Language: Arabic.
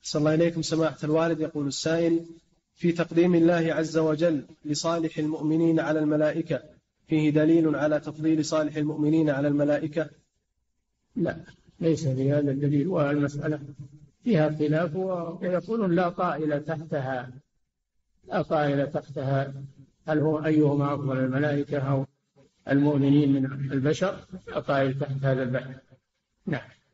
صلى الله إليكم سماحة الوالد. يقول السائل: في تقديم الله عز وجل لصالح المؤمنين على الملائكة فيه دليل على تفضيل صالح المؤمنين على الملائكة؟ لا، ليس في هذا الدليل، والمسألة فيها خلاف، ويقولون لا طائل تحتها، لا طائل تحتها، هل هو أيهما أفضل، الملائكة أو المؤمنين من البشر؟ لا طائل تحت هذا البحث. نعم.